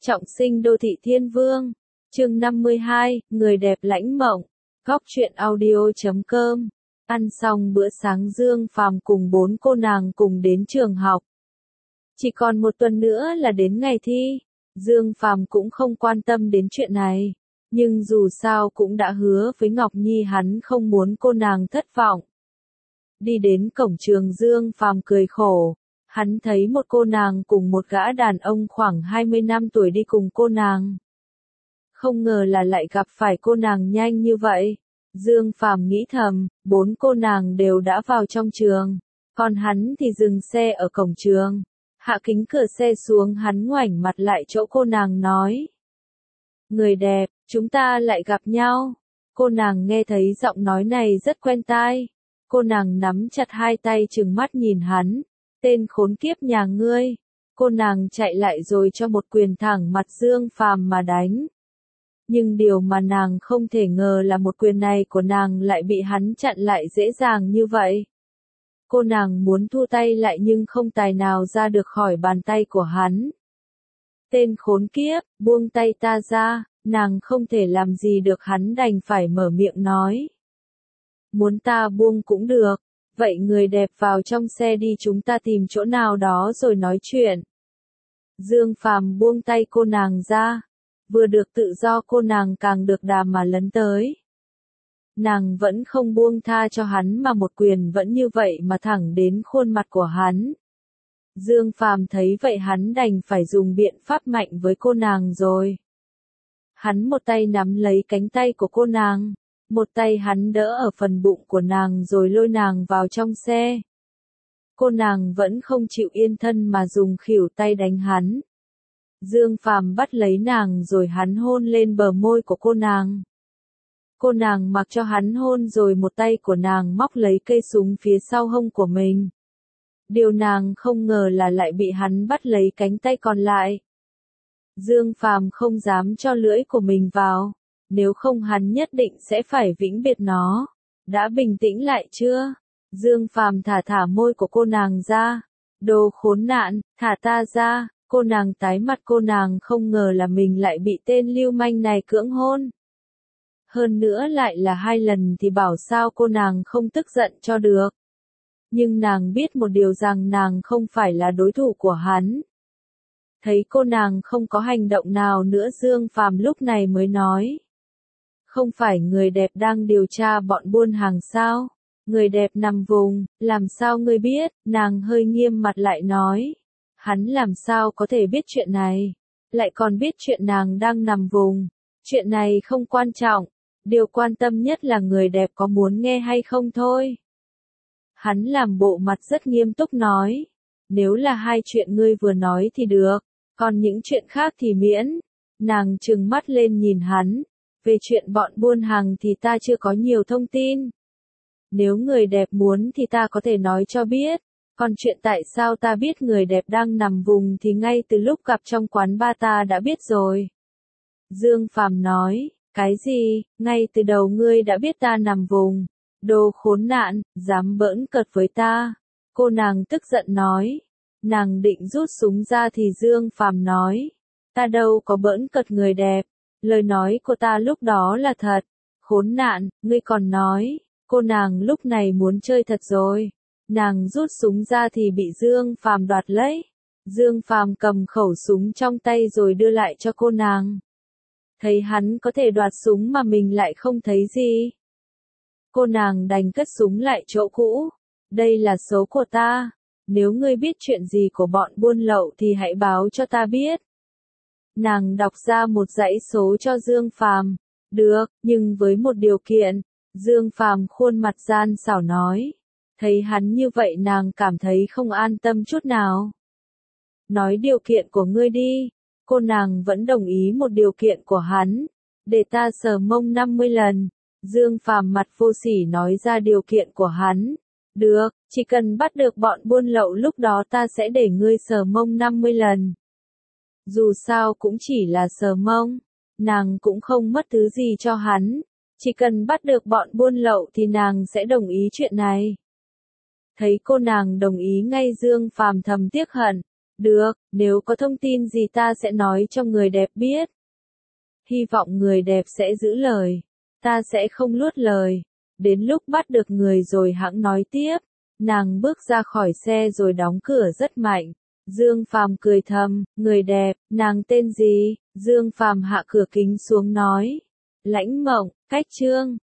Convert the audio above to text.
Trọng sinh đô thị thiên vương. Chương 52, người đẹp lãnh mộng. Góc truyện audio.com. Ăn xong bữa sáng Dương Phàm cùng 4 cô nàng cùng đến trường học. Chỉ còn một tuần nữa là đến ngày thi. Dương Phàm cũng không quan tâm đến chuyện này. Nhưng dù sao cũng đã hứa với Ngọc Nhi hắn không muốn cô nàng thất vọng. Đi đến cổng trường Dương Phàm cười khổ. Hắn thấy một cô nàng cùng một gã đàn ông khoảng 20 năm tuổi đi cùng cô nàng. Không ngờ là lại gặp phải cô nàng nhanh như vậy. Dương Phàm nghĩ thầm, 4 cô nàng đều đã vào trong trường. Còn hắn thì dừng xe ở cổng trường. Hạ kính cửa xe xuống hắn ngoảnh mặt lại chỗ cô nàng nói. Người đẹp, chúng ta lại gặp nhau. Cô nàng nghe thấy giọng nói này rất quen tai. Cô nàng nắm chặt hai tay trừng mắt nhìn hắn. Tên khốn kiếp nhà ngươi. Cô nàng chạy lại rồi cho một quyền thẳng mặt Dương Phàm mà đánh. Nhưng điều mà nàng không thể ngờ là một quyền này của nàng lại bị hắn chặn lại dễ dàng như vậy. Cô nàng muốn thu tay lại nhưng không tài nào ra được khỏi bàn tay của hắn. Tên khốn kiếp, buông tay ta ra, nàng không thể làm gì được hắn đành phải mở miệng nói. Muốn ta buông cũng được. Vậy người đẹp vào trong xe đi chúng ta tìm chỗ nào đó rồi nói chuyện. Dương Phàm buông tay cô nàng ra. Vừa được tự do cô nàng càng được đà mà lấn tới. Nàng vẫn không buông tha cho hắn mà một quyền vẫn như vậy mà thẳng đến khuôn mặt của hắn. Dương Phàm thấy vậy hắn đành phải dùng biện pháp mạnh với cô nàng rồi. Hắn một tay nắm lấy cánh tay của cô nàng. Một tay hắn đỡ ở phần bụng của nàng rồi lôi nàng vào trong xe. Cô nàng vẫn không chịu yên thân mà dùng khuỷu tay đánh hắn. Dương Phàm bắt lấy nàng rồi hắn hôn lên bờ môi của cô nàng. Cô nàng mặc cho hắn hôn rồi một tay của nàng móc lấy cây súng phía sau hông của mình. Điều nàng không ngờ là lại bị hắn bắt lấy cánh tay còn lại. Dương Phàm không dám cho lưỡi của mình vào. Nếu không hắn nhất định sẽ phải vĩnh biệt nó. Đã bình tĩnh lại chưa? Dương Phàm thả môi của cô nàng ra. Đồ khốn nạn, thả ta ra. Cô nàng tái mặt cô nàng không ngờ là mình lại bị tên lưu manh này cưỡng hôn. Hơn nữa lại là 2 lần thì bảo sao cô nàng không tức giận cho được. Nhưng nàng biết một điều rằng nàng không phải là đối thủ của hắn. Thấy cô nàng không có hành động nào nữa Dương Phàm lúc này mới nói. Không phải người đẹp đang điều tra bọn buôn hàng sao? Người đẹp nằm vùng, làm sao ngươi biết? Nàng hơi nghiêm mặt lại nói. Hắn làm sao có thể biết chuyện này? Lại còn biết chuyện nàng đang nằm vùng. Chuyện này không quan trọng. Điều quan tâm nhất là người đẹp có muốn nghe hay không thôi. Hắn làm bộ mặt rất nghiêm túc nói. Nếu là 2 chuyện ngươi vừa nói thì được. Còn những chuyện khác thì miễn. Nàng trừng mắt lên nhìn hắn. Về chuyện bọn buôn hàng thì ta chưa có nhiều thông tin. Nếu người đẹp muốn thì ta có thể nói cho biết. Còn chuyện tại sao ta biết người đẹp đang nằm vùng thì ngay từ lúc gặp trong quán bar ta đã biết rồi. Dương Phàm nói, cái gì, ngay từ đầu ngươi đã biết ta nằm vùng. Đồ khốn nạn, dám bỡn cợt với ta. Cô nàng tức giận nói. Nàng định rút súng ra thì Dương Phàm nói. Ta đâu có bỡn cợt người đẹp. Lời nói của ta lúc đó là thật. Khốn nạn, ngươi còn nói. Cô nàng lúc này muốn chơi thật rồi. Nàng rút súng ra thì bị Dương Phàm đoạt lấy. Dương Phàm cầm khẩu súng trong tay rồi đưa lại cho cô nàng. Thấy hắn có thể đoạt súng mà mình lại không thấy gì. Cô nàng đành cất súng lại chỗ cũ. Đây là số của ta. Nếu ngươi biết chuyện gì của bọn buôn lậu thì hãy báo cho ta biết. Nàng đọc ra một dãy số cho Dương Phàm. Được, nhưng với một điều kiện. Dương Phàm khuôn mặt gian xảo nói. Thấy hắn như vậy nàng cảm thấy không an tâm chút nào. Nói điều kiện của ngươi đi. Cô nàng vẫn đồng ý một điều kiện của hắn. Để ta sờ mông 50 lần. Dương Phàm mặt vô sỉ nói ra điều kiện của hắn. Được, chỉ cần bắt được bọn buôn lậu lúc đó ta sẽ để ngươi sờ mông 50 lần. Dù sao cũng chỉ là sờ mông. Nàng cũng không mất thứ gì cho hắn. Chỉ cần bắt được bọn buôn lậu thì nàng sẽ đồng ý chuyện này. Thấy cô nàng đồng ý ngay Dương Phàm thầm tiếc hận. Được, nếu có thông tin gì ta sẽ nói cho người đẹp biết. Hy vọng người đẹp sẽ giữ lời. Ta sẽ không nuốt lời. Đến lúc bắt được người rồi hẵng nói tiếp. Nàng bước ra khỏi xe rồi đóng cửa rất mạnh. Dương Phàm cười thầm, người đẹp, nàng tên gì? Dương Phàm hạ cửa kính xuống nói. Lãnh Mộng, Cách Chương.